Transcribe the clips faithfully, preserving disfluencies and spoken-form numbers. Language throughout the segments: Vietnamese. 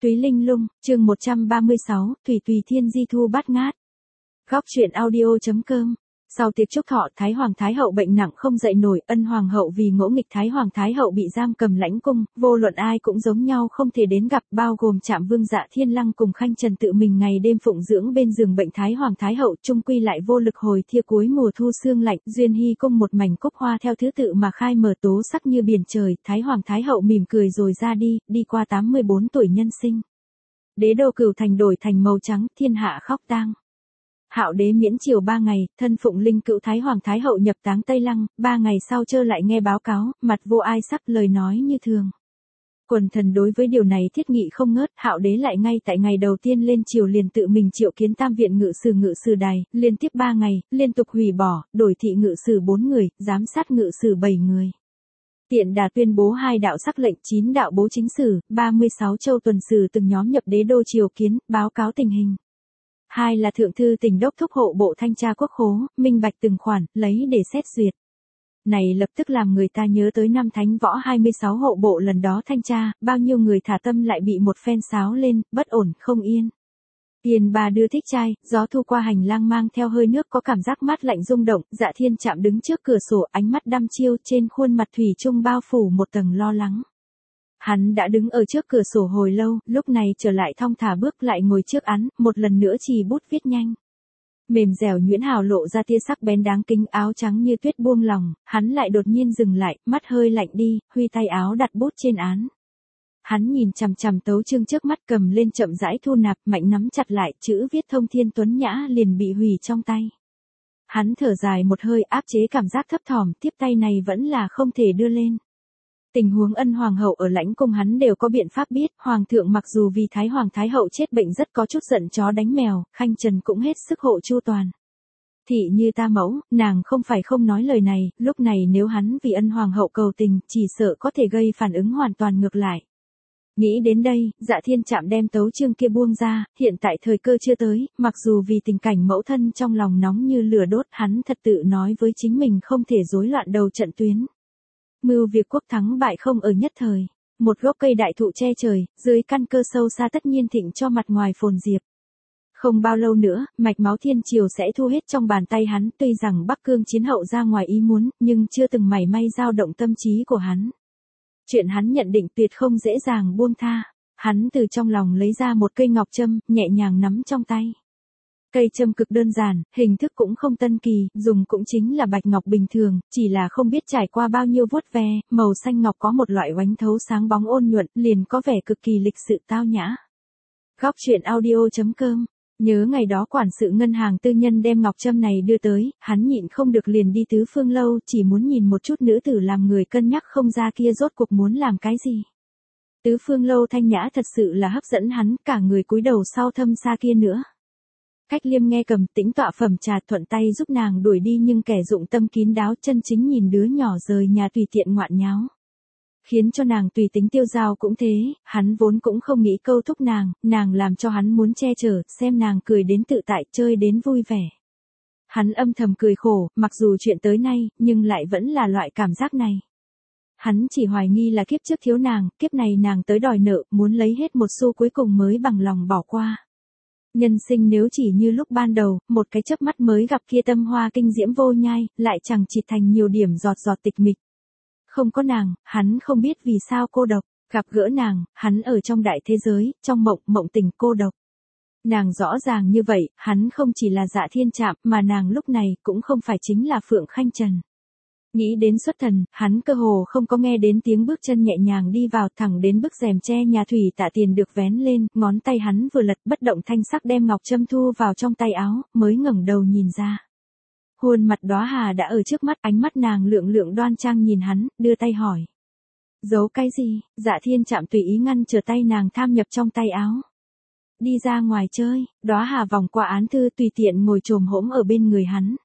Túy Linh Lung, chương một trăm ba mươi sáu, Thủy Tùy Thiên Di Thu Bát Ngát. Góc truyện audio.com. Sau tiệc chúc thọ, Thái Hoàng Thái Hậu bệnh nặng không dậy nổi, Ân Hoàng Hậu vì ngỗ nghịch Thái Hoàng Thái Hậu bị giam cầm lãnh cung, vô luận ai cũng giống nhau không thể đến gặp, bao gồm Trạm Vương Dạ Thiên Lăng cùng Khanh Trần tự mình ngày đêm phụng dưỡng bên giường bệnh Thái Hoàng Thái Hậu, chung quy lại vô lực hồi thia cuối mùa thu sương lạnh, duyên hy cung một mảnh cúc hoa theo thứ tự mà khai mở tố sắc như biển trời, Thái Hoàng Thái Hậu mỉm cười rồi ra đi, đi qua tám mươi bốn tuổi nhân sinh. Đế đô Cửu Thành đổi thành màu trắng, thiên hạ khóc tang. Hạo đế miễn triều ba ngày, thân phụng linh cữu Thái Hoàng Thái Hậu nhập táng Tây Lăng, ba ngày sau trơ lại nghe báo cáo, mặt vô ai sắc, lời nói như thường. Quần thần đối với điều này thiết nghị không ngớt, Hạo đế lại ngay tại ngày đầu tiên lên triều liền tự mình triệu kiến Tam viện ngự sử ngự sử đài, liên tiếp ba ngày, liên tục hủy bỏ, đổi thị ngự sử bốn người, giám sát ngự sử bảy người. Tiện đà tuyên bố hai đạo sắc lệnh, chín đạo bố chính sử, ba mươi sáu châu tuần sử từng nhóm nhập đế đô triều kiến, báo cáo tình hình. Hai là thượng thư tỉnh đốc thúc hộ bộ thanh tra quốc khố, minh bạch từng khoản, lấy để xét duyệt. Này lập tức làm người ta nhớ tới năm Thánh Võ hai mươi sáu hộ bộ lần đó thanh tra, bao nhiêu người thả tâm lại bị một phen sáo lên, bất ổn, không yên. Tiền bà đưa thích trai, gió thu qua hành lang mang theo hơi nước có cảm giác mát lạnh rung động, Dạ Thiên Trạm đứng trước cửa sổ, ánh mắt đăm chiêu, trên khuôn mặt thủy chung bao phủ một tầng lo lắng. Hắn đã đứng ở trước cửa sổ hồi lâu, lúc này trở lại thong thả bước lại ngồi trước án, một lần nữa chì bút viết nhanh. Mềm dẻo nhuyễn hào lộ ra tia sắc bén đáng kính, áo trắng như tuyết buông lòng, hắn lại đột nhiên dừng lại, mắt hơi lạnh đi, huy tay áo đặt bút trên án. Hắn nhìn chằm chằm tấu chương trước mắt, cầm lên chậm rãi thu nạp, mạnh nắm chặt lại, chữ viết thông thiên tuấn nhã liền bị hủy trong tay. Hắn thở dài một hơi, áp chế cảm giác thấp thỏm, tiếp tay này vẫn là không thể đưa lên. Tình huống Ân Hoàng Hậu ở lãnh cung hắn đều có biện pháp biết, Hoàng thượng mặc dù vì Thái Hoàng Thái Hậu chết bệnh rất có chút giận chó đánh mèo, Khanh Trần cũng hết sức hộ chu toàn. Thị như ta mẫu, nàng không phải không nói lời này, lúc này nếu hắn vì Ân Hoàng Hậu cầu tình, chỉ sợ có thể gây phản ứng hoàn toàn ngược lại. Nghĩ đến đây, Dạ Thiên Trạm đem tấu chương kia buông ra, hiện tại thời cơ chưa tới, mặc dù vì tình cảnh mẫu thân trong lòng nóng như lửa đốt, hắn thật tự nói với chính mình không thể rối loạn đầu trận tuyến. Mưu việc quốc thắng bại không ở nhất thời. Một gốc cây đại thụ che trời, dưới căn cơ sâu xa tất nhiên thịnh cho mặt ngoài phồn diệp. Không bao lâu nữa, mạch máu thiên triều sẽ thu hết trong bàn tay hắn, tuy rằng Bắc Cương chiến hậu ra ngoài ý muốn, nhưng chưa từng mảy may dao động tâm trí của hắn. Chuyện hắn nhận định tuyệt không dễ dàng buông tha. Hắn từ trong lòng lấy ra một cây ngọc châm, nhẹ nhàng nắm trong tay. Cây châm cực đơn giản, hình thức cũng không tân kỳ, dùng cũng chính là bạch ngọc bình thường, chỉ là không biết trải qua bao nhiêu vuốt ve, màu xanh ngọc có một loại oánh thấu sáng bóng ôn nhuận, liền có vẻ cực kỳ lịch sự tao nhã. Góc truyện audio.com. Nhớ ngày đó quản sự ngân hàng tư nhân đem ngọc châm này đưa tới, hắn nhịn không được liền đi Tứ Phương Lâu, chỉ muốn nhìn một chút nữ tử làm người cân nhắc không ra kia rốt cuộc muốn làm cái gì. Tứ Phương Lâu thanh nhã thật sự là hấp dẫn hắn, cả người cúi đầu sau thâm xa kia nữa. Cách Liêm nghe cầm tĩnh tọa phẩm trà, thuận tay giúp nàng đuổi đi, nhưng kẻ dụng tâm kín đáo chân chính nhìn đứa nhỏ rời nhà tùy tiện ngoạn nháo. Khiến cho nàng tùy tính tiêu dao cũng thế, hắn vốn cũng không nghĩ câu thúc nàng, nàng làm cho hắn muốn che chở, xem nàng cười đến tự tại, chơi đến vui vẻ. Hắn âm thầm cười khổ, mặc dù chuyện tới nay, nhưng lại vẫn là loại cảm giác này. Hắn chỉ hoài nghi là kiếp trước thiếu nàng, kiếp này nàng tới đòi nợ, muốn lấy hết một xu cuối cùng mới bằng lòng bỏ qua. Nhân sinh nếu chỉ như lúc ban đầu, một cái chớp mắt mới gặp kia tâm hoa kinh diễm vô nhai, lại chẳng chỉ thành nhiều điểm giọt giọt tịch mịch. Không có nàng, hắn không biết vì sao cô độc, gặp gỡ nàng, hắn ở trong đại thế giới, trong mộng, mộng tình cô độc. Nàng rõ ràng như vậy, hắn không chỉ là Dạ Thiên Trạm, mà nàng lúc này cũng không phải chính là Phượng Khanh Trần. Nghĩ đến xuất thần, hắn cơ hồ không có nghe đến tiếng bước chân nhẹ nhàng đi vào, thẳng đến bức rèm che nhà thủy tạ tiền được vén lên, ngón tay hắn vừa lật bất động thanh sắc đem ngọc châm thu vào trong tay áo, mới ngẩng đầu nhìn ra. Khuôn mặt Đóa Hà đã ở trước mắt, ánh mắt nàng lượng lượng đoan trang nhìn hắn, đưa tay hỏi. Giấu cái gì? Dạ Thiên Trạm tùy ý ngăn trở tay nàng tham nhập trong tay áo. Đi ra ngoài chơi, Đóa Hà vòng qua án thư tùy tiện ngồi chồm hỗn ở bên người hắn.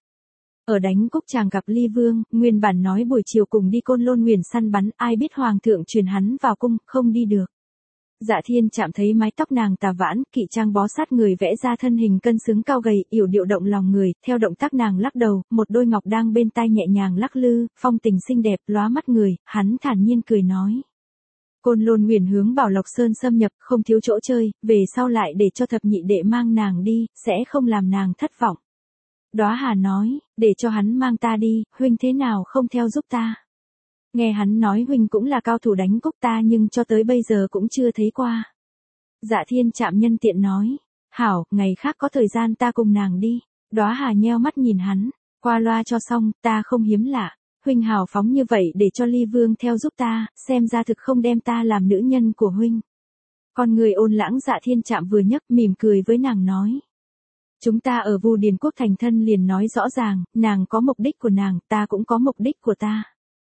Ở đánh cúc chàng gặp Ly Vương, nguyên bản nói buổi chiều cùng đi Côn Lôn Nguyền săn bắn, ai biết Hoàng thượng truyền hắn vào cung, không đi được. Dạ Thiên Trạm thấy mái tóc nàng tà vãn, kỵ trang bó sát người vẽ ra thân hình cân xứng cao gầy, yểu điệu động lòng người, theo động tác nàng lắc đầu, một đôi ngọc đang bên tai nhẹ nhàng lắc lư, phong tình xinh đẹp, lóa mắt người, hắn thản nhiên cười nói. Côn Lôn Nguyền hướng Bảo Lộc Sơn xâm nhập, không thiếu chỗ chơi, về sau lại để cho thập nhị đệ mang nàng đi, sẽ không làm nàng thất vọng. Đóa Hà nói, để cho hắn mang ta đi, huynh thế nào không theo giúp ta. Nghe hắn nói huynh cũng là cao thủ đánh cúc ta nhưng cho tới bây giờ cũng chưa thấy qua. Dạ Thiên Trạm nhân tiện nói, hảo, ngày khác có thời gian ta cùng nàng đi. Đóa Hà nheo mắt nhìn hắn, qua loa cho xong, ta không hiếm lạ. Huynh hào phóng như vậy để cho Ly Vương theo giúp ta, xem ra thực không đem ta làm nữ nhân của huynh. Con người ôn lãng Dạ Thiên Trạm vừa nhấc mỉm cười với nàng nói. Chúng ta ở Vu Điền Quốc thành thân liền nói rõ ràng, nàng có mục đích của nàng, ta cũng có mục đích của ta.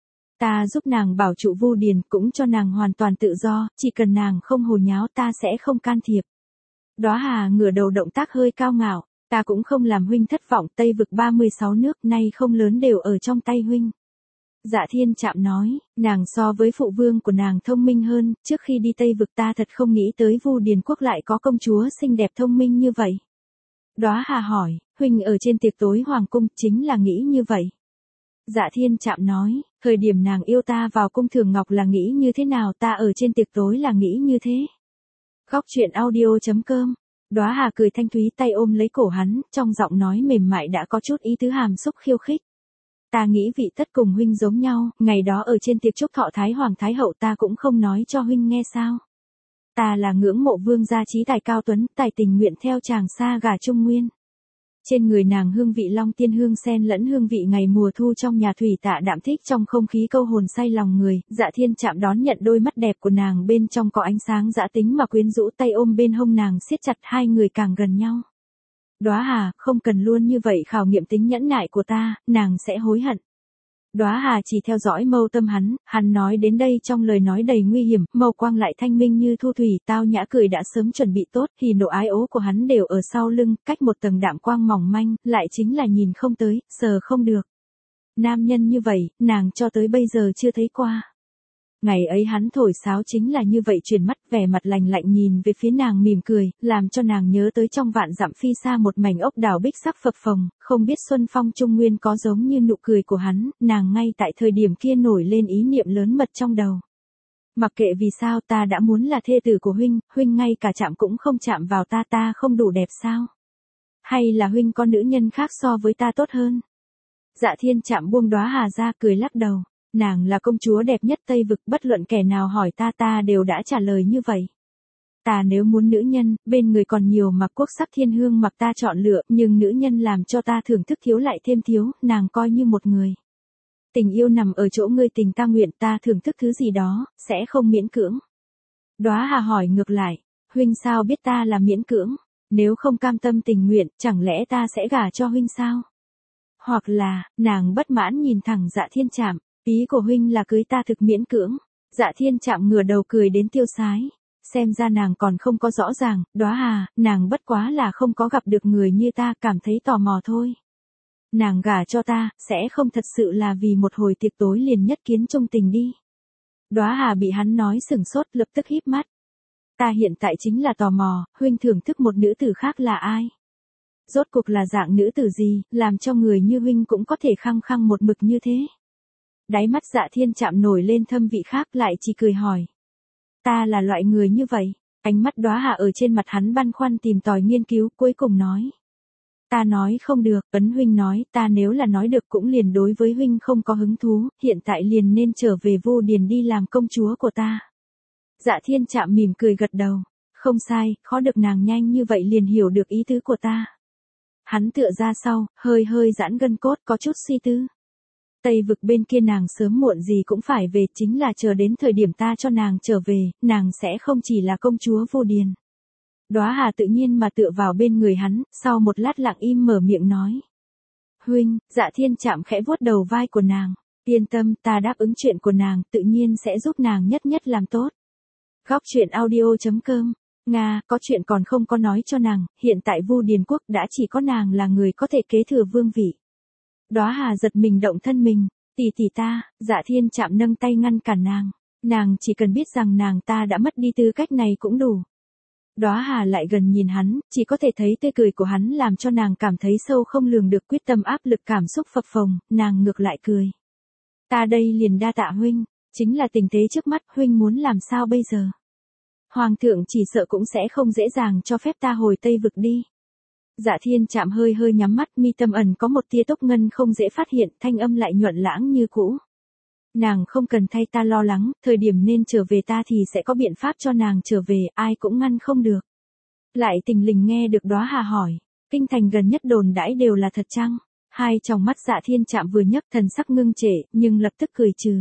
Ta giúp nàng bảo trụ Vu Điền cũng cho nàng hoàn toàn tự do, chỉ cần nàng không hồ nháo ta sẽ không can thiệp. Đóa Hà ngửa đầu động tác hơi cao ngạo, ta cũng không làm huynh thất vọng, Tây vực ba mươi sáu nước nay không lớn đều ở trong tay huynh. Dạ Thiên Trạm nói, nàng so với phụ vương của nàng thông minh hơn, trước khi đi Tây vực ta thật không nghĩ tới Vu Điền Quốc lại có công chúa xinh đẹp thông minh như vậy. Đóa Hà hỏi, huynh ở trên tiệc tối hoàng cung chính là nghĩ như vậy. Dạ Thiên Trạm nói, thời điểm nàng yêu ta vào cung Thường Ngọc là nghĩ như thế nào ta ở trên tiệc tối là nghĩ như thế. Góc truyện audio chấm com. Đóa Hà cười thanh thúy tay ôm lấy cổ hắn, trong giọng nói mềm mại đã có chút ý tứ hàm xúc khiêu khích. Ta nghĩ vị tất cùng huynh giống nhau, ngày đó ở trên tiệc chúc thọ Thái Hoàng Thái Hậu ta cũng không nói cho huynh nghe sao. Ta là ngưỡng mộ vương gia trí tài cao tuấn, tài tình nguyện theo chàng xa gả Trung Nguyên. Trên người nàng hương vị long tiên hương xen lẫn hương vị ngày mùa thu trong nhà thủy tạ đạm thích trong không khí câu hồn say lòng người. Dạ Thiên Trạm đón nhận đôi mắt đẹp của nàng bên trong có ánh sáng dã tính mà quyến rũ, tay ôm bên hông nàng siết chặt, hai người càng gần nhau. Đóa Hà, không cần luôn như vậy khảo nghiệm tính nhẫn nại của ta, nàng sẽ hối hận. Đóa Hà chỉ theo dõi mâu tâm hắn, hắn nói đến đây trong lời nói đầy nguy hiểm, mâu quang lại thanh minh như thu thủy, tao nhã cười đã sớm chuẩn bị tốt, thì nộ ái ố của hắn đều ở sau lưng, cách một tầng đạm quang mỏng manh, lại chính là nhìn không tới, sờ không được. Nam nhân như vậy, nàng cho tới bây giờ chưa thấy qua. Ngày ấy hắn thổi sáo chính là như vậy, chuyển mắt vẻ mặt lạnh lạnh nhìn về phía nàng mỉm cười, làm cho nàng nhớ tới trong vạn dặm phi xa một mảnh ốc đảo bích sắc phập phồng, không biết Xuân Phong Trung Nguyên có giống như nụ cười của hắn, nàng ngay tại thời điểm kia nổi lên ý niệm lớn mật trong đầu. Mặc kệ vì sao ta đã muốn là thê tử của huynh, huynh ngay cả chạm cũng không chạm vào ta, ta không đủ đẹp sao? Hay là huynh có nữ nhân khác so với ta tốt hơn? Dạ Thiên Trạm buông Đóa Hà ra cười lắc đầu. Nàng là công chúa đẹp nhất Tây vực, bất luận kẻ nào hỏi ta ta đều đã trả lời như vậy. Ta nếu muốn nữ nhân, bên người còn nhiều mà quốc sắc thiên hương mặc ta chọn lựa, nhưng nữ nhân làm cho ta thưởng thức thiếu lại thêm thiếu, nàng coi như một người. Tình yêu nằm ở chỗ ngươi tình ta nguyện, ta thưởng thức thứ gì đó, sẽ không miễn cưỡng. Đóa Hà hỏi ngược lại, huynh sao biết ta là miễn cưỡng, nếu không cam tâm tình nguyện, chẳng lẽ ta sẽ gả cho huynh sao? Hoặc là, nàng bất mãn nhìn thẳng Dạ Thiên Trạm. Ý của huynh là cưới ta thực miễn cưỡng. Dạ Thiên Trạm ngửa đầu cười đến tiêu sái. Xem ra nàng còn không có rõ ràng, Đóa Hà, nàng bất quá là không có gặp được người như ta, cảm thấy tò mò thôi. Nàng gả cho ta, sẽ không thật sự là vì một hồi tiệc tối liền nhất kiến chung tình đi. Đóa Hà bị hắn nói sửng sốt, lập tức híp mắt. Ta hiện tại chính là tò mò, huynh thưởng thức một nữ tử khác là ai? Rốt cuộc là dạng nữ tử gì, làm cho người như huynh cũng có thể khăng khăng một mực như thế? Đáy mắt Dạ Thiên Trạm nổi lên thâm vị khác, lại chỉ cười hỏi. Ta là loại người như vậy. Ánh mắt Đóa Hà ở trên mặt hắn băn khoăn tìm tòi nghiên cứu, cuối cùng nói. Ta nói không được, Ấn huynh nói, ta nếu là nói được cũng liền đối với huynh không có hứng thú, hiện tại liền nên trở về Vu Điền đi làm công chúa của ta. Dạ Thiên Trạm mỉm cười gật đầu. Không sai, khó được nàng nhanh như vậy liền hiểu được ý tứ của ta. Hắn tựa ra sau, hơi hơi giãn gân cốt, có chút suy tư. Tây vực bên kia nàng sớm muộn gì cũng phải về, chính là chờ đến thời điểm ta cho nàng trở về, nàng sẽ không chỉ là công chúa Vu Điền. Đóa Hà tự nhiên mà tựa vào bên người hắn, sau một lát lặng im mở miệng nói. Huynh, Dạ Thiên Trạm khẽ vuốt đầu vai của nàng. Yên tâm, ta đáp ứng chuyện của nàng, tự nhiên sẽ giúp nàng nhất nhất làm tốt. Góc truyện audio chấm com. Nga, có chuyện còn không có nói cho nàng, hiện tại Vu Điền Quốc đã chỉ có nàng là người có thể kế thừa vương vị. Đóa Hà giật mình động thân mình, tỷ tỷ ta. Dạ Thiên Trạm nâng tay ngăn cản nàng. Nàng chỉ cần biết rằng nàng ta đã mất đi tư cách này cũng đủ. Đóa Hà lại gần nhìn hắn, chỉ có thể thấy tươi cười của hắn làm cho nàng cảm thấy sâu không lường được quyết tâm áp lực cảm xúc phập phồng, nàng ngược lại cười. Ta đây liền đa tạ huynh. Chính là tình thế trước mắt, huynh muốn làm sao bây giờ? Hoàng thượng chỉ sợ cũng sẽ không dễ dàng cho phép ta hồi Tây vực đi. Dạ Thiên Trạm hơi hơi nhắm mắt, mi tâm ẩn có một tia tốc ngân không dễ phát hiện, thanh âm lại nhuận lãng như cũ. Nàng không cần thay ta lo lắng, thời điểm nên trở về ta thì sẽ có biện pháp cho nàng trở về, ai cũng ngăn không được. Lại tình lình nghe được Đóa Hà hỏi, kinh thành gần nhất đồn đãi đều là thật chăng? Hai tròng mắt Dạ Thiên Trạm vừa nhấp, thần sắc ngưng trệ, nhưng lập tức cười trừ.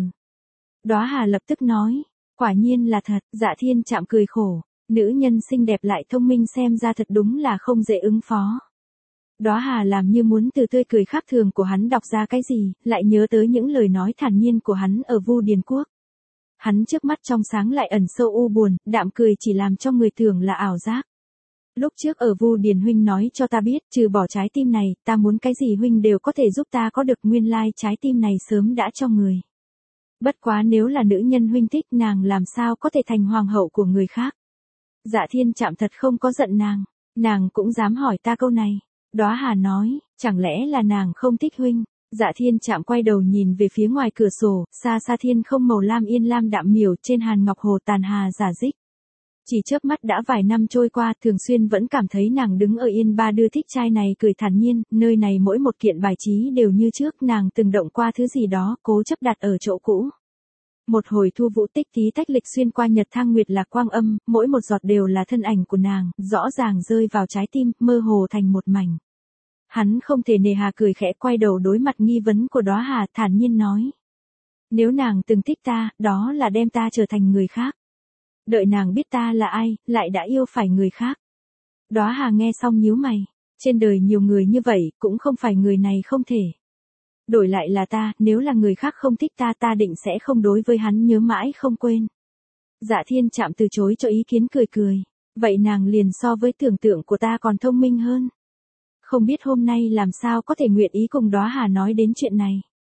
Đóa Hà lập tức nói, quả nhiên là thật. Dạ Thiên Trạm cười khổ, nữ nhân xinh đẹp lại thông minh xem ra thật đúng là không dễ ứng phó. Đóa Hà làm như muốn từ tươi cười khác thường của hắn đọc ra cái gì, lại nhớ tới những lời nói thản nhiên của hắn ở Vu Điền Quốc. Hắn trước mắt trong sáng lại ẩn sâu u buồn, đạm cười chỉ làm cho người tưởng là ảo giác. Lúc trước ở Vu Điền huynh nói cho ta biết, trừ bỏ trái tim này, ta muốn cái gì huynh đều có thể giúp ta có được, nguyên lai trái tim này sớm đã cho người. Bất quá nếu là nữ nhân huynh thích, nàng làm sao có thể thành hoàng hậu của người khác. Dạ Thiên Trạm thật không có giận nàng, nàng cũng dám hỏi ta câu này. Đóa Hà nói, chẳng lẽ là nàng không thích huynh? Dạ Thiên Trạm quay đầu nhìn về phía ngoài cửa sổ, xa xa thiên không màu lam yên lam đạm miểu, trên hàn ngọc hồ tàn hà giả dích. Chỉ chớp mắt đã vài năm trôi qua, thường xuyên vẫn cảm thấy nàng đứng ở Yên Ba đưa thích trai này cười thản nhiên, nơi này mỗi một kiện bài trí đều như trước, nàng từng động qua thứ gì đó, cố chấp đặt ở chỗ cũ. Một hồi thu vũ tích tí tách lịch xuyên qua nhật thang nguyệt lạc quang âm, mỗi một giọt đều là thân ảnh của nàng, rõ ràng rơi vào trái tim, mơ hồ thành một mảnh. Hắn không thể nề hà cười khẽ, quay đầu đối mặt nghi vấn của Đóa Hà, thản nhiên nói. Nếu nàng từng thích ta, đó là đem ta trở thành người khác. Đợi nàng biết ta là ai, lại đã yêu phải người khác. Đóa Hà nghe xong nhíu mày, trên đời nhiều người như vậy, cũng không phải người này không thể. Đổi lại là ta, nếu là người khác không thích ta, ta định sẽ không đối với hắn nhớ mãi không quên. Dạ Thiên Trạm từ chối cho ý kiến, cười cười. Vậy nàng liền so với tưởng tượng của ta còn thông minh hơn. Không biết hôm nay làm sao có thể nguyện ý cùng Đóa Hà nói đến chuyện này.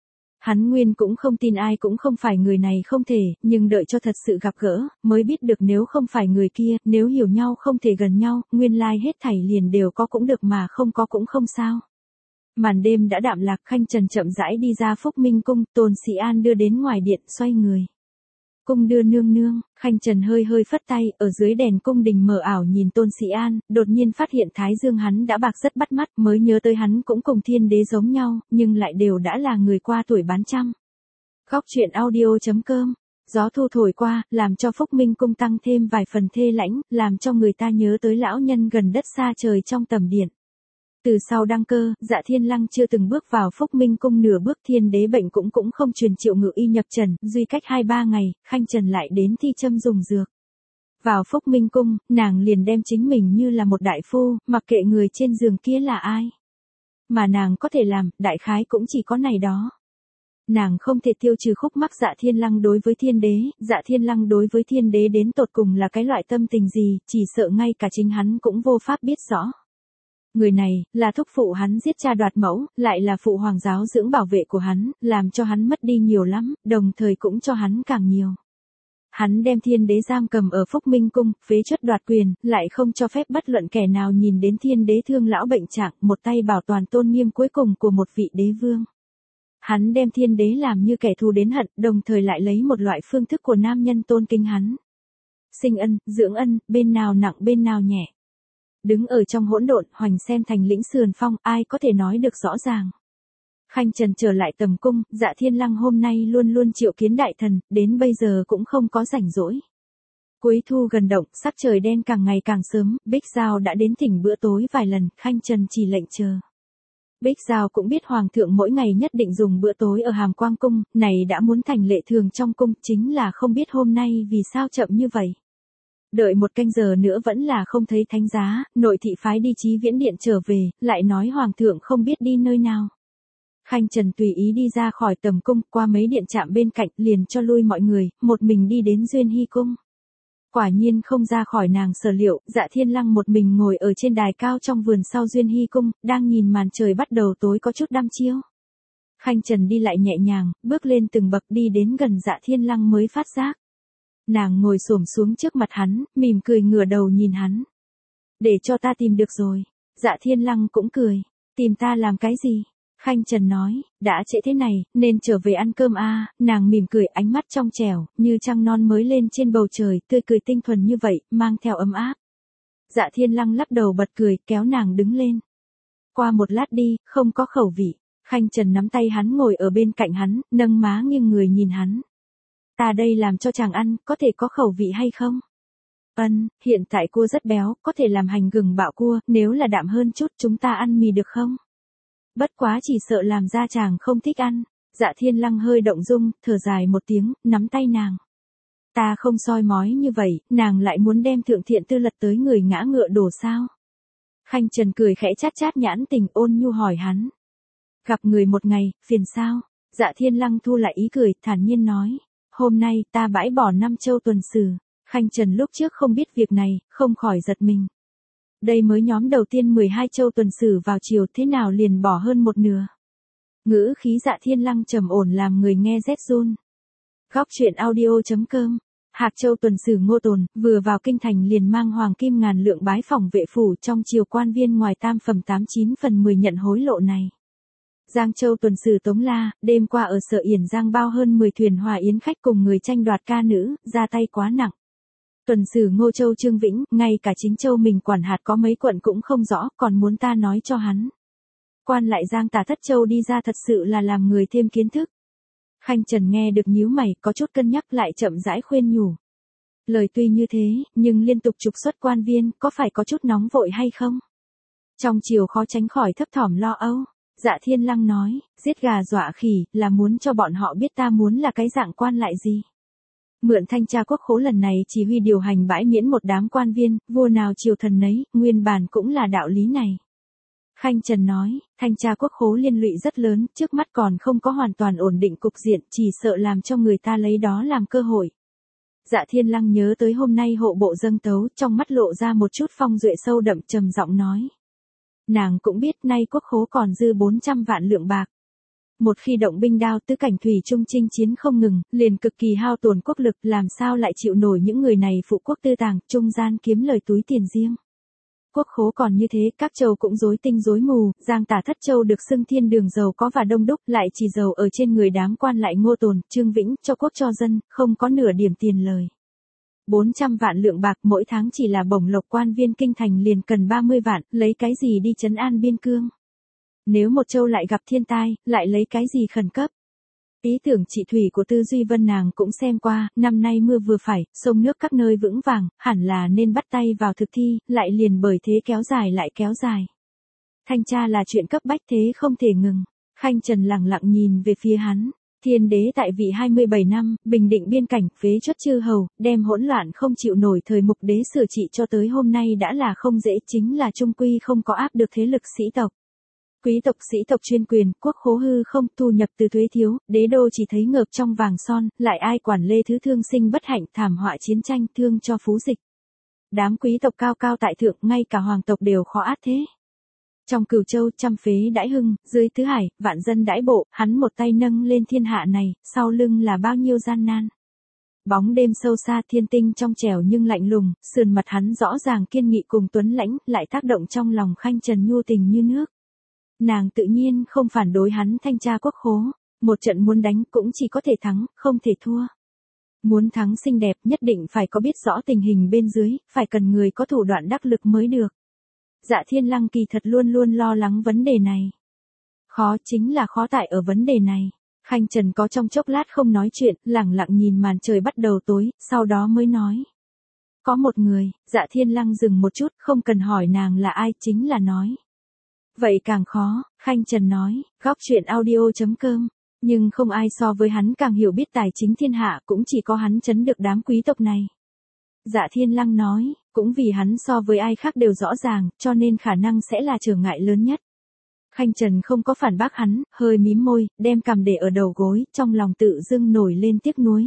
Hắn nguyên cũng không tin ai cũng không phải người này không thể, nhưng đợi cho thật sự gặp gỡ, mới biết được nếu không phải người kia, nếu hiểu nhau không thể gần nhau, nguyên lai hết thảy liền đều có cũng được mà không có cũng không sao. Màn đêm đã đạm lạc, Khanh Trần chậm rãi đi ra Phúc Minh cung, Tôn Sĩ An đưa đến ngoài điện, xoay người. Cung đưa nương nương. Khanh Trần hơi hơi phất tay, ở dưới đèn cung đình mờ ảo nhìn Tôn Sĩ An, đột nhiên phát hiện thái dương hắn đã bạc rất bắt mắt, mới nhớ tới hắn cũng cùng thiên đế giống nhau, nhưng lại đều đã là người qua tuổi bán trăm. Góc truyện audio chấm com. Gió thu thổi qua, làm cho Phúc Minh cung tăng thêm vài phần thê lãnh, làm cho người ta nhớ tới lão nhân gần đất xa trời trong tầm điện. Từ sau đăng cơ, Dạ Thiên Lăng chưa từng bước vào Phúc Minh cung nửa bước, thiên đế bệnh cũng cũng không truyền Triệu Ngự Y nhập trần, duy cách hai ba ngày, Khanh Trần lại đến thi châm dùng dược. Vào Phúc Minh cung, nàng liền đem chính mình như là một đại phu, mặc kệ người trên giường kia là ai. Mà nàng có thể làm, đại khái cũng chỉ có này đó. Nàng không thể tiêu trừ khúc mắc Dạ Thiên Lăng đối với thiên đế, Dạ Thiên Lăng đối với thiên đế đến tột cùng là cái loại tâm tình gì, chỉ sợ ngay cả chính hắn cũng vô pháp biết rõ. Người này, là thúc phụ hắn giết cha đoạt mẫu, lại là phụ hoàng giáo dưỡng bảo vệ của hắn, làm cho hắn mất đi nhiều lắm, đồng thời cũng cho hắn càng nhiều. Hắn đem thiên đế giam cầm ở Phúc Minh cung, phế truất đoạt quyền, lại không cho phép bất luận kẻ nào nhìn đến thiên đế thương lão bệnh trạng, một tay bảo toàn tôn nghiêm cuối cùng của một vị đế vương. Hắn đem thiên đế làm như kẻ thù đến hận, đồng thời lại lấy một loại phương thức của nam nhân tôn kính hắn. Sinh ân, dưỡng ân, bên nào nặng bên nào nhẹ. Đứng ở trong hỗn độn, hoành xem thành lĩnh sườn phong, ai có thể nói được rõ ràng. Khanh Trần trở lại tầm cung, Dạ Thiên Lăng hôm nay luôn luôn triệu kiến đại thần, đến bây giờ cũng không có rảnh rỗi. Cuối thu gần động, sắc trời đen càng ngày càng sớm, Bích Giao đã đến thỉnh bữa tối vài lần, Khanh Trần chỉ lệnh chờ. Bích Giao cũng biết hoàng thượng mỗi ngày nhất định dùng bữa tối ở Hàm Quang cung, này đã muốn thành lệ thường trong cung, chính là không biết hôm nay vì sao chậm như vậy. Đợi một canh giờ nữa vẫn là không thấy thánh giá, nội thị phái đi Chí Viễn điện trở về, lại nói hoàng thượng không biết đi nơi nào. Khanh Trần tùy ý đi ra khỏi tầm cung, qua mấy điện trạm bên cạnh, liền cho lui mọi người, một mình đi đến Duyên Hy cung. Quả nhiên không ra khỏi nàng sở liệu, Dạ Thiên Lăng một mình ngồi ở trên đài cao trong vườn sau Duyên Hy cung, đang nhìn màn trời bắt đầu tối có chút đăm chiêu. Khanh Trần đi lại nhẹ nhàng, bước lên từng bậc đi đến gần Dạ Thiên Lăng mới phát giác. Nàng ngồi xổm xuống trước mặt hắn, mỉm cười ngửa đầu nhìn hắn. Để cho ta tìm được rồi. Dạ Thiên Lăng cũng cười. Tìm ta làm cái gì? Khanh Trần nói, đã trễ thế này, nên trở về ăn cơm a. Nàng mỉm cười, ánh mắt trong trẻo, như trăng non mới lên trên bầu trời, tươi cười tinh thuần như vậy, mang theo ấm áp. Dạ Thiên Lăng lắc đầu bật cười, kéo nàng đứng lên. Qua một lát đi, không có khẩu vị. Khanh Trần nắm tay hắn ngồi ở bên cạnh hắn, nâng má nghiêng người nhìn hắn. Ta đây làm cho chàng ăn, có thể có khẩu vị hay không? Ân, hiện tại cua rất béo, có thể làm hành gừng bạo cua, nếu là đạm hơn chút chúng ta ăn mì được không? Bất quá chỉ sợ làm ra chàng không thích ăn. Dạ Thiên Lăng hơi động dung, thở dài một tiếng, nắm tay nàng. Ta không soi mói như vậy, nàng lại muốn đem thượng thiện tư lật tới người ngã ngựa đổ sao? Khanh Trần cười khẽ chát chát nhãn tình ôn nhu hỏi hắn. Gặp người một ngày, phiền sao? Dạ Thiên Lăng thu lại ý cười, thản nhiên nói. Hôm nay ta bãi bỏ năm châu tuần sử. Khanh Trần lúc trước không biết việc này, không khỏi giật mình. Đây mới nhóm đầu tiên mười hai châu tuần sử vào chiều, thế nào liền bỏ hơn một nửa. Ngữ khí Dạ Thiên Lăng trầm ổn làm người nghe rét run. Góc truyện audio chấm com. Hạc Châu tuần sử Ngô Tồn, vừa vào kinh thành liền mang hoàng kim ngàn lượng bái phỏng vệ phủ, trong triều quan viên ngoài tam phẩm tám chín phần mười nhận hối lộ này. Giang Châu tuần sử Tống La, đêm qua ở Sở Yển Giang bao hơn mười thuyền hòa yến khách cùng người tranh đoạt ca nữ, ra tay quá nặng. Tuần sử Ngô Châu Trương Vĩnh, ngay cả chính châu mình quản hạt có mấy quận cũng không rõ, còn muốn ta nói cho hắn. Quan lại Giang Tả Thất Châu đi ra thật sự là làm người thêm kiến thức. Khanh Trần nghe được nhíu mày, có chút cân nhắc lại chậm rãi khuyên nhủ. Lời tuy như thế, nhưng liên tục trục xuất quan viên, có phải có chút nóng vội hay không? Trong chiều khó tránh khỏi thấp thỏm lo âu. Dạ Thiên Lăng nói, giết gà dọa khỉ, là muốn cho bọn họ biết ta muốn là cái dạng quan lại gì. Mượn thanh tra quốc khố lần này chỉ huy điều hành bãi miễn một đám quan viên, vua nào triều thần nấy, nguyên bản cũng là đạo lý này. Khanh Trần nói, thanh tra quốc khố liên lụy rất lớn, trước mắt còn không có hoàn toàn ổn định cục diện, chỉ sợ làm cho người ta lấy đó làm cơ hội. Dạ Thiên Lăng nhớ tới hôm nay hộ bộ dâng tấu, trong mắt lộ ra một chút phong duệ sâu đậm, trầm giọng nói. Nàng cũng biết nay quốc khố còn dư bốn trăm vạn lượng bạc. Một khi động binh đao tứ cảnh thủy trung chinh chiến không ngừng, liền cực kỳ hao tổn quốc lực, làm sao lại chịu nổi những người này phụ quốc tư tàng, trung gian kiếm lời túi tiền riêng. Quốc khố còn như thế, các châu cũng rối tinh rối mù, Giang Tả Thất Châu được xưng thiên đường giàu có và đông đúc, lại chỉ giàu ở trên người đám quan lại Ngô Tồn, Trương Vĩnh, cho quốc cho dân, không có nửa điểm tiền lời. bốn trăm vạn lượng bạc mỗi tháng chỉ là bổng lộc quan viên kinh thành liền cần ba mươi vạn, lấy cái gì đi trấn an biên cương? Nếu một châu lại gặp thiên tai, lại lấy cái gì khẩn cấp? Ý tưởng trị thủy của Tư Duy Vân nàng cũng xem qua, năm nay mưa vừa phải, sông nước các nơi vững vàng, hẳn là nên bắt tay vào thực thi, lại liền bởi thế kéo dài lại kéo dài. Thanh tra là chuyện cấp bách thế không thể ngừng. Khanh Trần lặng lặng nhìn về phía hắn. Thiên đế tại vị hai mươi bảy năm, bình định biên cảnh, phế truất chư hầu, đem hỗn loạn không chịu nổi thời mục đế sửa trị cho tới hôm nay đã là không dễ, chính là trung quy không có áp được thế lực sĩ tộc. Quý tộc sĩ tộc chuyên quyền, quốc khố hư không, thu nhập từ thuế thiếu, đế đô chỉ thấy ngợp trong vàng son, lại ai quản lê thứ thương sinh bất hạnh, thảm họa chiến tranh, thương cho phú dịch. Đám quý tộc cao cao tại thượng, ngay cả hoàng tộc đều khó át thế. Trong Cửu Châu, trăm phế đãi hưng, dưới tứ hải, vạn dân đãi bộ, hắn một tay nâng lên thiên hạ này, sau lưng là bao nhiêu gian nan. Bóng đêm sâu xa, thiên tinh trong trẻo nhưng lạnh lùng, sườn mặt hắn rõ ràng kiên nghị cùng tuấn lãnh, lại tác động trong lòng Khanh Trần nhu tình như nước. Nàng tự nhiên không phản đối hắn thanh tra quốc khố, một trận muốn đánh cũng chỉ có thể thắng, không thể thua. Muốn thắng xinh đẹp nhất định phải có biết rõ tình hình bên dưới, phải cần người có thủ đoạn đắc lực mới được. Dạ Thiên Lăng kỳ thật luôn luôn lo lắng vấn đề này. Khó chính là khó tại ở vấn đề này. Khanh Trần có trong chốc lát không nói chuyện, lẳng lặng nhìn màn trời bắt đầu tối, sau đó mới nói. Có một người, Dạ Thiên Lăng dừng một chút, không cần hỏi nàng là ai, chính là nói. Vậy càng khó, Khanh Trần nói, góc truyện audio chấm com. Nhưng không ai so với hắn càng hiểu biết tài chính thiên hạ, cũng chỉ có hắn trấn được đám quý tộc này. Dạ Thiên Lăng nói, cũng vì hắn so với ai khác đều rõ ràng, cho nên khả năng sẽ là trở ngại lớn nhất. Khanh Trần không có phản bác hắn, hơi mím môi, đem cằm để ở đầu gối, trong lòng tự dưng nổi lên tiếc nuối.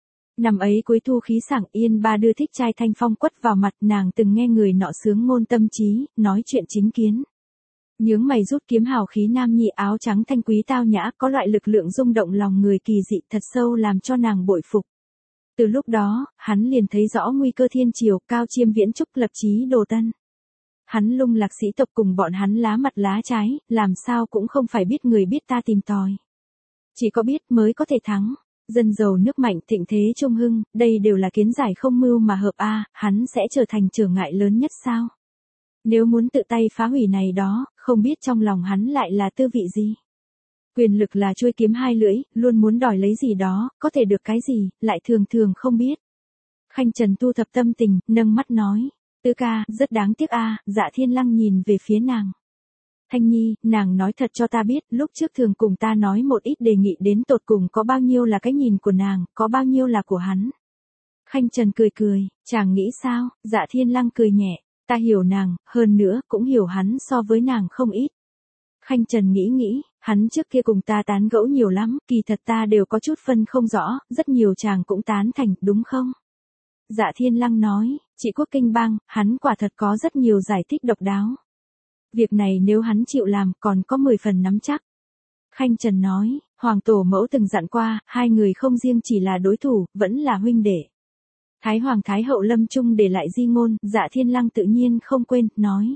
Năm ấy cuối thu khí sảng, Yên Ba đưa thích trai thanh phong quất vào mặt, nàng từng nghe người nọ sướng ngôn tâm trí, nói chuyện chính kiến. Nhướng mày rút kiếm hào khí nam nhị, áo trắng thanh quý tao nhã, có loại lực lượng rung động lòng người kỳ dị thật sâu làm cho nàng bội phục. Từ lúc đó, hắn liền thấy rõ nguy cơ thiên triều, cao chiêm viễn trúc lập chí đồ tân. hắn lung lạc sĩ tộc cùng bọn hắn lá mặt lá trái, làm sao cũng không phải biết người biết ta tìm tòi. Chỉ có biết mới có thể thắng. Dân giàu nước mạnh thịnh thế trung hưng, đây đều là kiến giải không mưu mà hợp a, hắn sẽ trở thành trở ngại lớn nhất sao? Nếu muốn tự tay phá hủy này đó, không biết trong lòng hắn lại là tư vị gì? Quyền lực là chuôi kiếm hai lưỡi, luôn muốn đòi lấy gì đó, có thể được cái gì, lại thường thường không biết. Khanh Trần thu thập tâm tình, nâng mắt nói. Tứ ca, rất đáng tiếc a. Dạ Thiên Lăng nhìn về phía nàng. Thanh Nhi, nàng nói thật cho ta biết, lúc trước thường cùng ta nói một ít đề nghị đến tột cùng có bao nhiêu là cái nhìn của nàng, có bao nhiêu là của hắn. Khanh Trần cười cười, chàng nghĩ sao? Dạ Thiên Lăng cười nhẹ, ta hiểu nàng, hơn nữa, cũng hiểu hắn so với nàng không ít. Khanh Trần nghĩ nghĩ, hắn trước kia cùng ta tán gẫu nhiều lắm, kỳ thật ta đều có chút phân không rõ, rất nhiều chàng cũng tán thành, đúng không? Dạ Thiên Lăng nói, chị Quốc Kinh Bang, hắn quả thật có rất nhiều giải thích độc đáo. Việc này nếu hắn chịu làm còn có mười phần nắm chắc. Khanh Trần nói, Hoàng Tổ Mẫu từng dặn qua, hai người không riêng chỉ là đối thủ, vẫn là huynh đệ. Thái Hoàng Thái Hậu lâm chung để lại di ngôn, Dạ Thiên Lăng tự nhiên không quên, nói.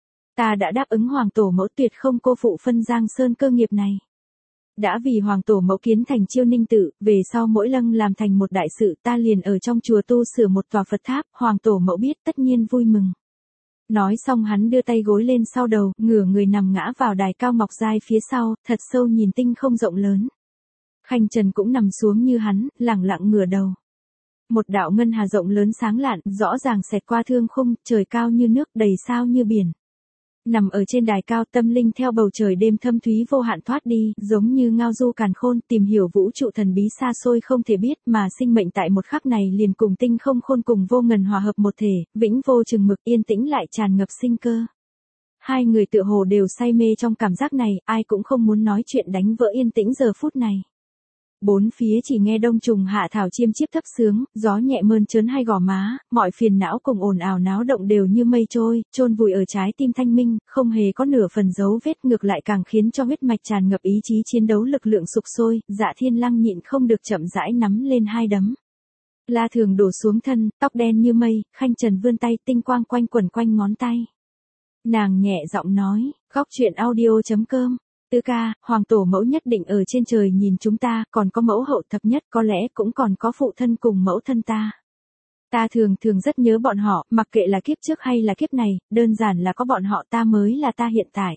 Ta đã đáp ứng Hoàng Tổ Mẫu tuyệt không cô phụ phân Giang Sơn cơ nghiệp này. Đã vì Hoàng Tổ Mẫu kiến thành Chiêu Ninh Tự, về sau mỗi lăng làm thành một đại sự, ta liền ở trong chùa tu sửa một tòa Phật tháp, Hoàng Tổ Mẫu biết tất nhiên vui mừng. Nói xong hắn đưa tay gối lên sau đầu, ngửa người nằm ngã vào đài cao ngọc giai phía sau, thật sâu nhìn tinh không rộng lớn. Khanh Trần cũng nằm xuống như hắn, lẳng lặng ngửa đầu. Một đạo ngân hà rộng lớn sáng lạn, rõ ràng xẹt qua thương khung, trời cao như nước, đầy sao như biển. Nằm ở trên đài cao, tâm linh theo bầu trời đêm thâm thúy vô hạn thoát đi, giống như ngao du càn khôn, tìm hiểu vũ trụ thần bí xa xôi không thể biết, mà sinh mệnh tại một khắc này liền cùng tinh không khôn cùng vô ngần hòa hợp một thể, vĩnh vô chừng mực, yên tĩnh lại tràn ngập sinh cơ. Hai người tựa hồ đều say mê trong cảm giác này, ai cũng không muốn nói chuyện đánh vỡ yên tĩnh giờ phút này. Bốn phía chỉ nghe đông trùng hạ thảo chiêm chiếp thấp sướng, gió nhẹ mơn trớn hai gò má, mọi phiền não cùng ồn ào náo động đều như mây trôi, chôn vùi ở trái tim thanh minh, không hề có nửa phần dấu vết, ngược lại càng khiến cho huyết mạch tràn ngập ý chí chiến đấu lực lượng sục sôi. Dạ Thiên Lăng nhịn không được chậm rãi nắm lên hai đấm. La Thường đổ xuống thân, tóc đen như mây, Khanh Trần vươn tay, tinh quang quanh quẩn quanh ngón tay. Nàng nhẹ giọng nói, góc chuyện audio chấm com. Tứ ca, Hoàng Tổ Mẫu nhất định ở trên trời nhìn chúng ta, còn có mẫu hậu thập nhất, có lẽ cũng còn có phụ thân cùng mẫu thân ta. Ta thường thường rất nhớ bọn họ, mặc kệ là kiếp trước hay là kiếp này, đơn giản là có bọn họ ta mới là ta hiện tại.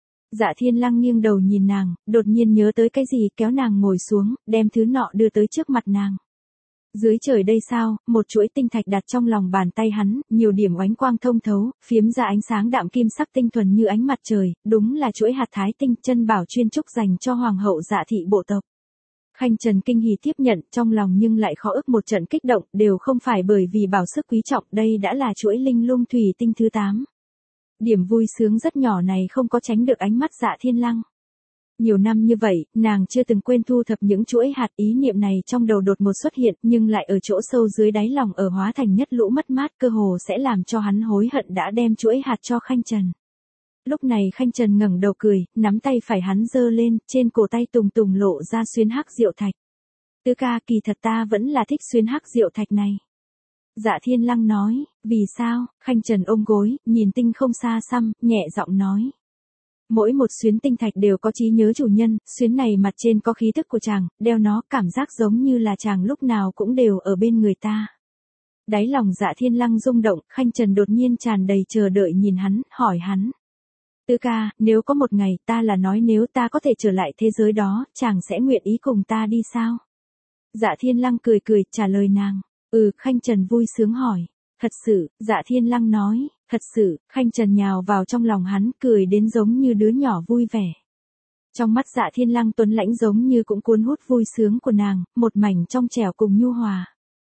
Dạ Thiên Lăng nghiêng đầu nhìn nàng, đột nhiên nhớ tới cái gì, kéo nàng ngồi xuống, đem thứ nọ đưa tới trước mặt nàng. Dưới trời đây sao, một chuỗi tinh thạch đặt trong lòng bàn tay hắn, nhiều điểm oánh quang thông thấu, phiếm ra ánh sáng đạm kim sắc tinh thuần như ánh mặt trời, đúng là chuỗi hạt thái tinh, chân bảo chuyên trúc dành cho hoàng hậu Dạ thị bộ tộc. Khanh Trần kinh hỉ tiếp nhận, trong lòng nhưng lại khó ức một trận kích động, đều không phải bởi vì bảo sức quý trọng, đây đã là chuỗi linh lung thủy tinh thứ tám. Điểm vui sướng rất nhỏ này không có tránh được ánh mắt Dạ Thiên Lăng. Nhiều năm như vậy, nàng chưa từng quên thu thập những chuỗi hạt, ý niệm này trong đầu đột ngột xuất hiện, nhưng lại ở chỗ sâu dưới đáy lòng ở hóa thành nhất lũ mất mát, cơ hồ sẽ làm cho hắn hối hận đã đem chuỗi hạt cho Khanh Trần. Lúc này Khanh Trần ngẩng đầu cười, nắm tay phải hắn giơ lên, trên cổ tay tùng tùng lộ ra xuyến hắc diệu thạch. Tứ ca, kỳ thật ta vẫn là thích xuyến hắc diệu thạch này. Dạ Thiên Lăng nói, vì sao? Khanh Trần ôm gối, nhìn tinh không xa xăm, nhẹ giọng nói. Mỗi một xuyến tinh thạch đều có trí nhớ chủ nhân, xuyến này mặt trên có khí thức của chàng, đeo nó cảm giác giống như là chàng lúc nào cũng đều ở bên người ta. Đáy lòng Dạ Thiên Lăng rung động, Khanh Trần đột nhiên tràn đầy chờ đợi nhìn hắn, hỏi hắn. Tứ ca, nếu có một ngày ta là nói nếu ta có thể trở lại thế giới đó, chàng sẽ nguyện ý cùng ta đi sao? Dạ Thiên Lăng cười cười, trả lời nàng. Ừ, Khanh Trần vui sướng hỏi. Thật sự, Dạ Thiên Lăng nói, thật sự, Khanh Trần nhào vào trong lòng hắn, cười đến giống như đứa nhỏ vui vẻ. Trong mắt Dạ Thiên Lăng tuấn lãnh giống như cũng cuốn hút vui sướng của nàng, một mảnh trong trẻo cùng nhu hòa.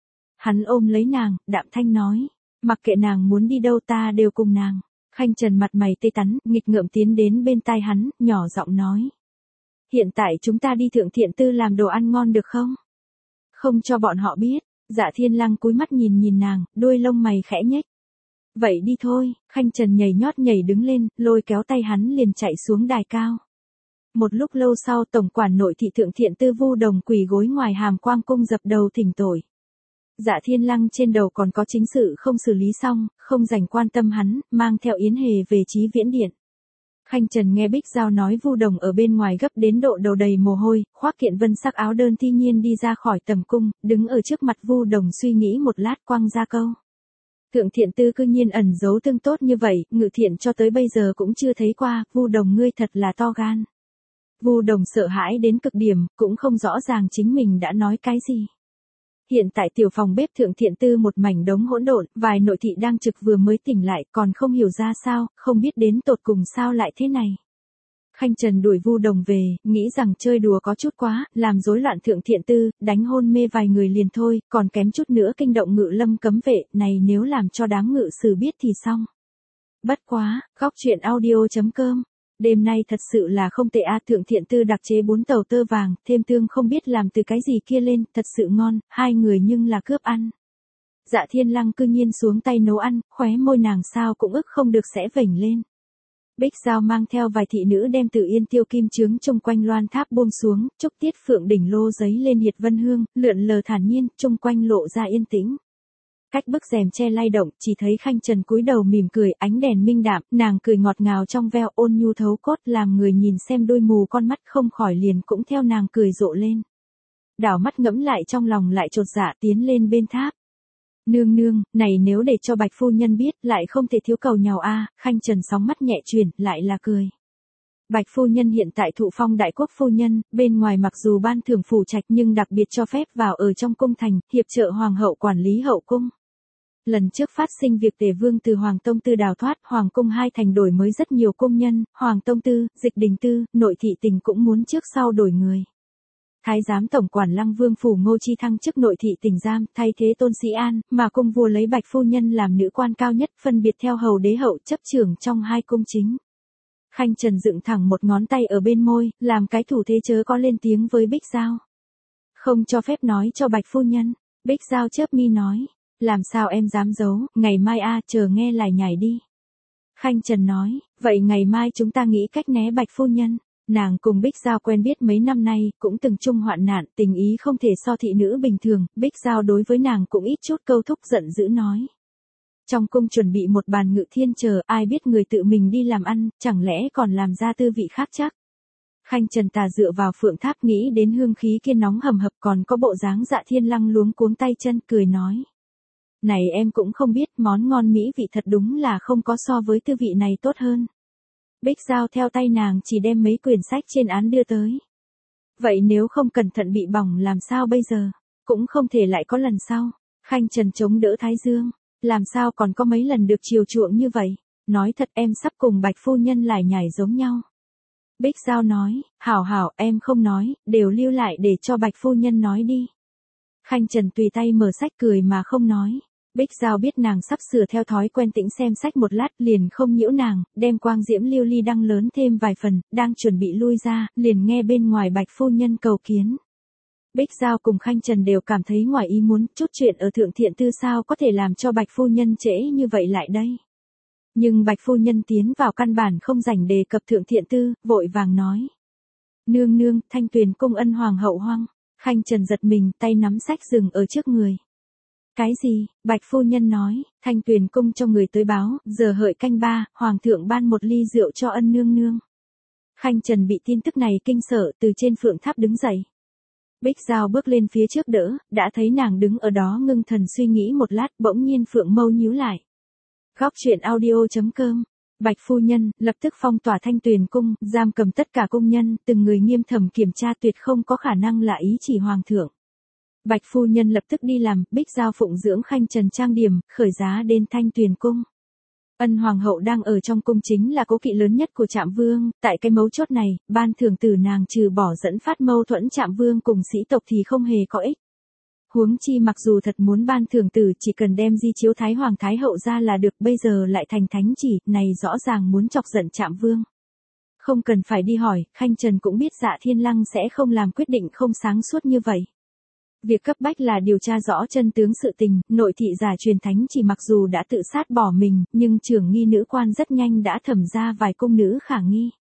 Hắn ôm lấy nàng, đạm thanh nói, mặc kệ nàng muốn đi đâu ta đều cùng nàng. Khanh Trần mặt mày tê tắn, nghịch ngợm tiến đến bên tai hắn, nhỏ giọng nói. Hiện tại chúng ta đi Thượng Thiện Tư làm đồ ăn ngon được không? Không cho bọn họ biết. Dạ Thiên Lăng cúi mắt nhìn nhìn nàng, đuôi lông mày khẽ nhếch. Vậy đi thôi, Khanh Trần nhảy nhót nhảy đứng lên, lôi kéo tay hắn liền chạy xuống đài cao. Một lúc lâu sau tổng quản nội thị Thượng Thiện Tư Vu Đồng quỳ gối ngoài Hàm Quang cung dập đầu thỉnh tội. Dạ Thiên Lăng trên đầu còn có chính sự không xử lý xong, không dành quan tâm hắn, mang theo Yến Hề về Chí Viễn Điện. Khanh Trần nghe Bích Giao nói Vu Đồng ở bên ngoài gấp đến độ đầu đầy mồ hôi, khoác kiện vân sắc áo đơn thi nhiên đi ra khỏi tầm cung, đứng ở trước mặt Vu Đồng suy nghĩ một lát quăng ra câu. Thượng Thiện Tư cư nhiên ẩn giấu tương tốt như vậy, Ngự Thiện cho tới bây giờ cũng chưa thấy qua, Vu Đồng ngươi thật là to gan. Vu Đồng sợ hãi đến cực điểm, cũng không rõ ràng chính mình đã nói cái gì. Hiện tại tiểu phòng bếp Thượng Thiện Tư một mảnh đống hỗn độn, vài nội thị đang trực vừa mới tỉnh lại còn không hiểu ra sao, không biết đến tột cùng sao lại thế này. Khanh Trần đuổi Vu Đồng về, nghĩ rằng chơi đùa có chút quá, làm rối loạn Thượng Thiện Tư, đánh hôn mê vài người liền thôi, còn kém chút nữa kinh động Ngự Lâm cấm vệ, này nếu làm cho đám ngự sử biết thì xong. Bất quá, góc truyện audio chấm com. Đêm nay thật sự là không tệ a, Thượng Thiện Tư đặc chế bốn tàu tơ vàng, thêm tương không biết làm từ cái gì kia lên, thật sự ngon, hai người nhưng là cướp ăn. Dạ Thiên Lăng cư nhiên xuống tay nấu ăn, khóe môi nàng sao cũng ức không được sẽ vểnh lên. Bích Giao mang theo vài thị nữ đem Tử Yên tiêu kim chướng chung quanh loan tháp buông xuống, trúc tiết phượng đỉnh lô giấy lên hiệt vân hương, lượn lờ thản nhiên, chung quanh lộ ra yên tĩnh. Cách bức rèm che lay động, chỉ thấy Khanh Trần cúi đầu mỉm cười, ánh đèn minh đạm, nàng cười ngọt ngào trong veo, ôn nhu thấu cốt, làm người nhìn xem đôi mù con mắt không khỏi liền cũng theo nàng cười rộ lên. Đảo mắt ngẫm lại trong lòng lại chột dạ tiến lên bên tháp. Nương nương, này nếu để cho Bạch phu nhân biết, lại không thể thiếu cầu nhào a. Khanh Trần sóng mắt nhẹ chuyển, lại là cười. Bạch phu nhân hiện tại thụ phong đại quốc phu nhân, bên ngoài mặc dù ban thưởng phủ trạch nhưng đặc biệt cho phép vào ở trong cung thành, hiệp trợ hoàng hậu quản lý hậu cung. Lần trước phát sinh việc Tề Vương từ Hoàng Tông Tư đào thoát, Hoàng cung hai thành đổi mới rất nhiều công nhân, Hoàng Tông Tư, Dịch Đình Tư, nội thị tình cũng muốn trước sau đổi người. Thái giám tổng quản Lăng Vương phủ Ngô Chi thăng chức nội thị tỉnh giam, thay thế Tôn Sĩ An, mà cung vua lấy Bạch phu nhân làm nữ quan cao nhất, phân biệt theo hầu đế hậu chấp trưởng trong hai cung chính. Khanh Trần dựng thẳng một ngón tay ở bên môi, làm cái thủ thế chớ có lên tiếng với Bích Giao. Không cho phép nói cho Bạch phu nhân. Bích Giao chớp mi nói. Làm sao em dám giấu, ngày mai a, chờ nghe lại nhảy đi. Khanh Trần nói, vậy ngày mai chúng ta nghĩ cách né Bạch phu nhân. Nàng cùng Bích Giao quen biết mấy năm nay, cũng từng chung hoạn nạn, tình ý không thể so thị nữ bình thường, Bích Giao đối với nàng cũng ít chút câu thúc giận dữ nói. Trong cung chuẩn bị một bàn ngự thiên chờ, ai biết người tự mình đi làm ăn, chẳng lẽ còn làm ra tư vị khác chắc. Khanh Trần tà dựa vào phượng tháp nghĩ đến hương khí kia nóng hầm hập còn có bộ dáng Dạ Thiên Lăng luống cuống tay chân cười nói. Này em cũng không biết món ngon mỹ vị thật đúng là không có so với tư vị này tốt hơn. Bích Giao theo tay nàng chỉ đem mấy quyển sách trên án đưa tới. Vậy nếu không cẩn thận bị bỏng làm sao bây giờ? Cũng không thể lại có lần sau. Khanh Trần chống đỡ Thái Dương. Làm sao còn có mấy lần được chiều chuộng như vậy? Nói thật em sắp cùng Bạch phu nhân lại nhảy giống nhau. Bích Giao nói, hảo hảo em không nói, đều lưu lại để cho Bạch phu nhân nói đi. Khanh Trần tùy tay mở sách cười mà không nói. Bích Giao biết nàng sắp sửa theo thói quen tĩnh xem sách một lát liền không nhiễu nàng, đem quang diễm lưu ly đăng lớn thêm vài phần, đang chuẩn bị lui ra, liền nghe bên ngoài Bạch phu nhân cầu kiến. Bích Giao cùng Khanh Trần đều cảm thấy ngoài ý muốn, chút chuyện ở Thượng Thiện Tư sao có thể làm cho Bạch phu nhân trễ như vậy lại đây. Nhưng Bạch phu nhân tiến vào căn bản không rảnh đề cập Thượng Thiện Tư, vội vàng nói. Nương nương, Thanh Tuyền cung ân hoàng hậu hoang. Khanh Trần giật mình, tay nắm sách dừng ở trước người. Cái gì? Bạch phu nhân nói, Thanh Tuyền cung cho người tới báo, giờ hợi canh ba, hoàng thượng ban một ly rượu cho ân nương nương. Khanh Trần bị tin tức này kinh sợ, từ trên phượng tháp đứng dậy. Bích Giao bước lên phía trước đỡ, đã thấy nàng đứng ở đó ngưng thần suy nghĩ một lát, bỗng nhiên phượng mâu nhíu lại. Góc truyện audio chấm com. Bạch phu nhân lập tức phong tỏa Thanh Tuyền cung, giam cầm tất cả cung nhân, từng người nghiêm thẩm kiểm tra, tuyệt không có khả năng là ý chỉ hoàng thượng. Bạch phu nhân lập tức đi làm, Bích Giao phụng dưỡng Khanh Trần trang điểm, khởi giá đến Thanh Tuyền cung. Ân hoàng hậu đang ở trong cung chính là cố kỵ lớn nhất của Trạm Vương, tại cái mấu chốt này, ban thưởng tử nàng trừ bỏ dẫn phát mâu thuẫn Trạm Vương cùng sĩ tộc thì không hề có ích. Huống chi mặc dù thật muốn ban thưởng tử chỉ cần đem di chiếu Thái Hoàng Thái Hậu ra là được, bây giờ lại thành thánh chỉ, này rõ ràng muốn chọc giận Trạm Vương. Không cần phải đi hỏi, Khanh Trần cũng biết Dạ Thiên Lăng sẽ không làm quyết định không sáng suốt như vậy. Việc cấp bách là điều tra rõ chân tướng sự tình, nội thị giả truyền thánh chỉ mặc dù đã tự sát bỏ mình, nhưng trưởng nghi nữ quan rất nhanh đã thẩm ra vài cung nữ khả nghi.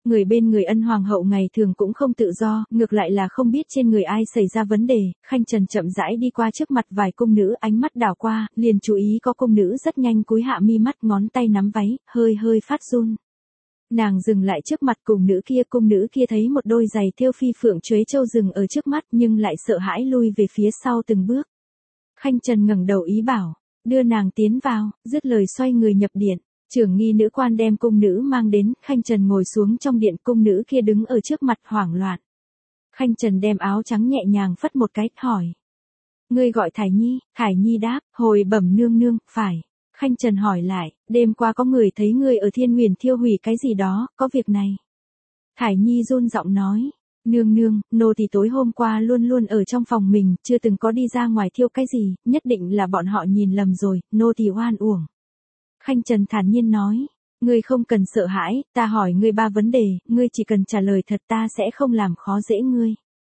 Người bên người Ân hoàng hậu ngày thường cũng không tự do, ngược lại là không biết trên người ai xảy ra vấn đề, Khanh Trần chậm rãi đi qua trước mặt vài cung nữ, ánh mắt đảo qua, liền chú ý có cung nữ rất nhanh cúi hạ mi mắt, ngón tay nắm váy, hơi hơi phát run. Nàng dừng lại trước mặt cung nữ kia, cung nữ kia thấy một đôi giày thêu phi phượng chuế châu rừng ở trước mắt nhưng lại sợ hãi lui về phía sau từng bước. Khanh Trần ngẩng đầu ý bảo, đưa nàng tiến vào, dứt lời xoay người nhập điện. Trưởng nghi nữ quan đem cung nữ mang đến, Khanh Trần ngồi xuống trong điện, cung nữ kia đứng ở trước mặt hoảng loạn. Khanh Trần đem áo trắng nhẹ nhàng phất một cái, hỏi. Ngươi gọi Thải Nhi, Thải Nhi đáp, hồi bẩm nương nương, phải. Khanh Trần hỏi lại, đêm qua có người thấy ngươi ở Thiên Nguyền thiêu hủy cái gì đó, có việc này. Thải Nhi run giọng nói, nương nương, nô tỳ tối hôm qua luôn luôn ở trong phòng mình, chưa từng có đi ra ngoài thiêu cái gì, nhất định là bọn họ nhìn lầm rồi, nô tỳ oan uổng. Khanh Trần thản nhiên nói, ngươi không cần sợ hãi, ta hỏi ngươi ba vấn đề, ngươi chỉ cần trả lời thật ta sẽ không làm khó dễ ngươi.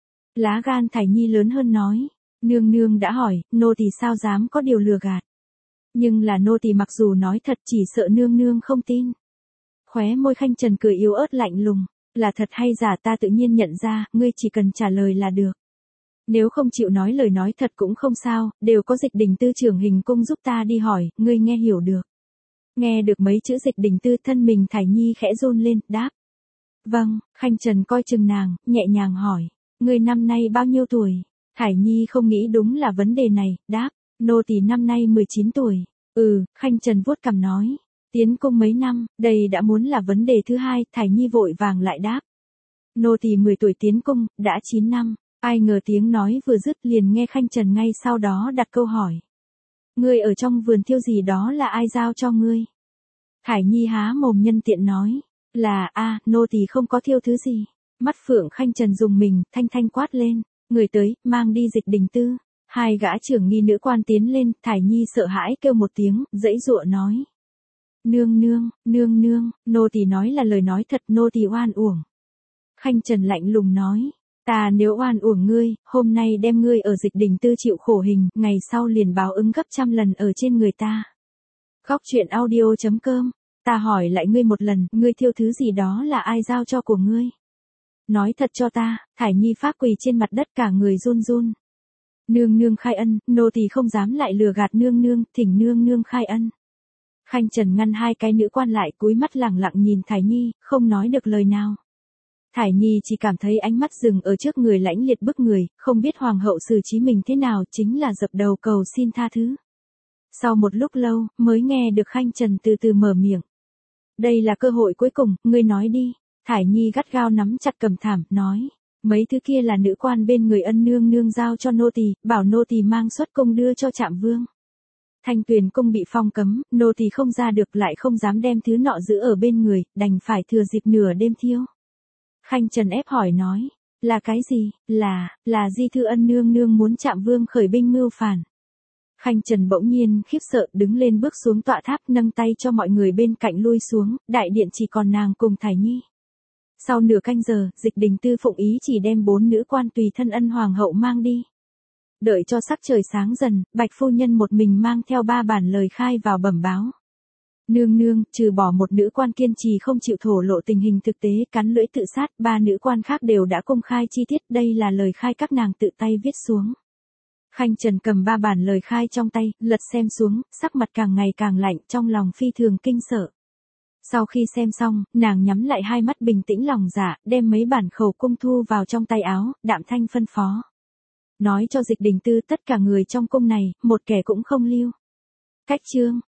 Lá gan Thải Nhi lớn hơn nói, nương nương đã hỏi, nô tỳ sao dám có điều lừa gạt. Nhưng là nô tỳ mặc dù nói thật chỉ sợ nương nương không tin. Khóe môi Khanh Trần cười yếu ớt lạnh lùng, là thật hay giả ta tự nhiên nhận ra, ngươi chỉ cần trả lời là được. Nếu không chịu nói lời nói thật cũng không sao, đều có Dịch Đình Tư trưởng hình cung giúp ta đi hỏi, ngươi nghe hiểu được. Nghe được mấy chữ Dịch Đình Tư, thân mình Thải Nhi khẽ run lên, đáp. Vâng, Khanh Trần coi chừng nàng, nhẹ nhàng hỏi, ngươi năm nay bao nhiêu tuổi? Thải Nhi không nghĩ đúng là vấn đề này, đáp, nô tỳ năm nay mười chín tuổi. Ừ, Khanh Trần vuốt cằm nói, tiến cung mấy năm, đây đã muốn là vấn đề thứ hai, Thải Nhi vội vàng lại đáp. Nô tỳ mười tuổi tiến cung, đã chín năm, ai ngờ tiếng nói vừa dứt liền nghe Khanh Trần ngay sau đó đặt câu hỏi. Ngươi ở trong vườn thiêu gì đó là ai giao cho ngươi? Thải Nhi há mồm nhân tiện nói, là a, nô tỳ không có thiêu thứ gì. Mắt phượng Khanh Trần dùng mình, thanh thanh quát lên, người tới, mang đi Dịch Đình Tư. Hai gã trưởng nghi nữ quan tiến lên, Thải Nhi sợ hãi kêu một tiếng, dãy dụa nói. Nương nương, nương nương, nô tỳ nói là lời nói thật, nô tỳ oan uổng. Khanh Trần lạnh lùng nói, ta nếu oan uổng ngươi, hôm nay đem ngươi ở Dịch Đình Tư chịu khổ hình, ngày sau liền báo ứng gấp trăm lần ở trên người ta. Góc truyện audio chấm com, ta hỏi lại ngươi một lần, ngươi thiêu thứ gì đó là ai giao cho của ngươi? Nói thật cho ta, Thải Nhi pháp quỳ trên mặt đất cả người run run. Nương nương khai ân, nô tỳ không dám lại lừa gạt nương nương, thỉnh nương nương khai ân. Khanh Trần ngăn hai cái nữ quan lại, cúi mắt lẳng lặng nhìn Thải Nhi, không nói được lời nào. Thải Nhi chỉ cảm thấy ánh mắt dừng ở trước người lãnh liệt bức người, không biết hoàng hậu xử trí mình thế nào, chính là dập đầu cầu xin tha thứ. Sau một lúc lâu, mới nghe được Khanh Trần từ từ mở miệng. Đây là cơ hội cuối cùng, ngươi nói đi. Thải Nhi gắt gao nắm chặt cầm thảm, nói. Mấy thứ kia là nữ quan bên người Ân nương nương giao cho nô tỳ, bảo nô tỳ mang xuất cung đưa cho Trạm Vương. Thanh Tuyền cung bị phong cấm, nô tỳ không ra được lại không dám đem thứ nọ giữ ở bên người, đành phải thừa dịp nửa đêm thiêu. Khanh Trần ép hỏi nói, là cái gì? Là, là di thư Ân nương nương muốn Trạm Vương khởi binh mưu phản. Khanh Trần bỗng nhiên khiếp sợ đứng lên bước xuống tọa tháp, nâng tay cho mọi người bên cạnh lui xuống, đại điện chỉ còn nàng cùng Thải Nhi. Sau nửa canh giờ, Dịch Đình Tư phụng ý chỉ đem bốn nữ quan tùy thân Ân hoàng hậu mang đi. Đợi cho sắc trời sáng dần, Bạch phu nhân một mình mang theo ba bản lời khai vào bẩm báo. Nương nương, trừ bỏ một nữ quan kiên trì không chịu thổ lộ tình hình thực tế cắn lưỡi tự sát, ba nữ quan khác đều đã công khai chi tiết, đây là lời khai các nàng tự tay viết xuống. Khanh Trần cầm ba bản lời khai trong tay, lật xem xuống, sắc mặt càng ngày càng lạnh, trong lòng phi thường kinh sợ. Sau khi xem xong, nàng nhắm lại hai mắt bình tĩnh lòng dạ, đem mấy bản khẩu cung thu vào trong tay áo, đạm thanh phân phó. Nói cho Dịch Đình Tư tất cả người trong cung này, một kẻ cũng không lưu. Cách chương.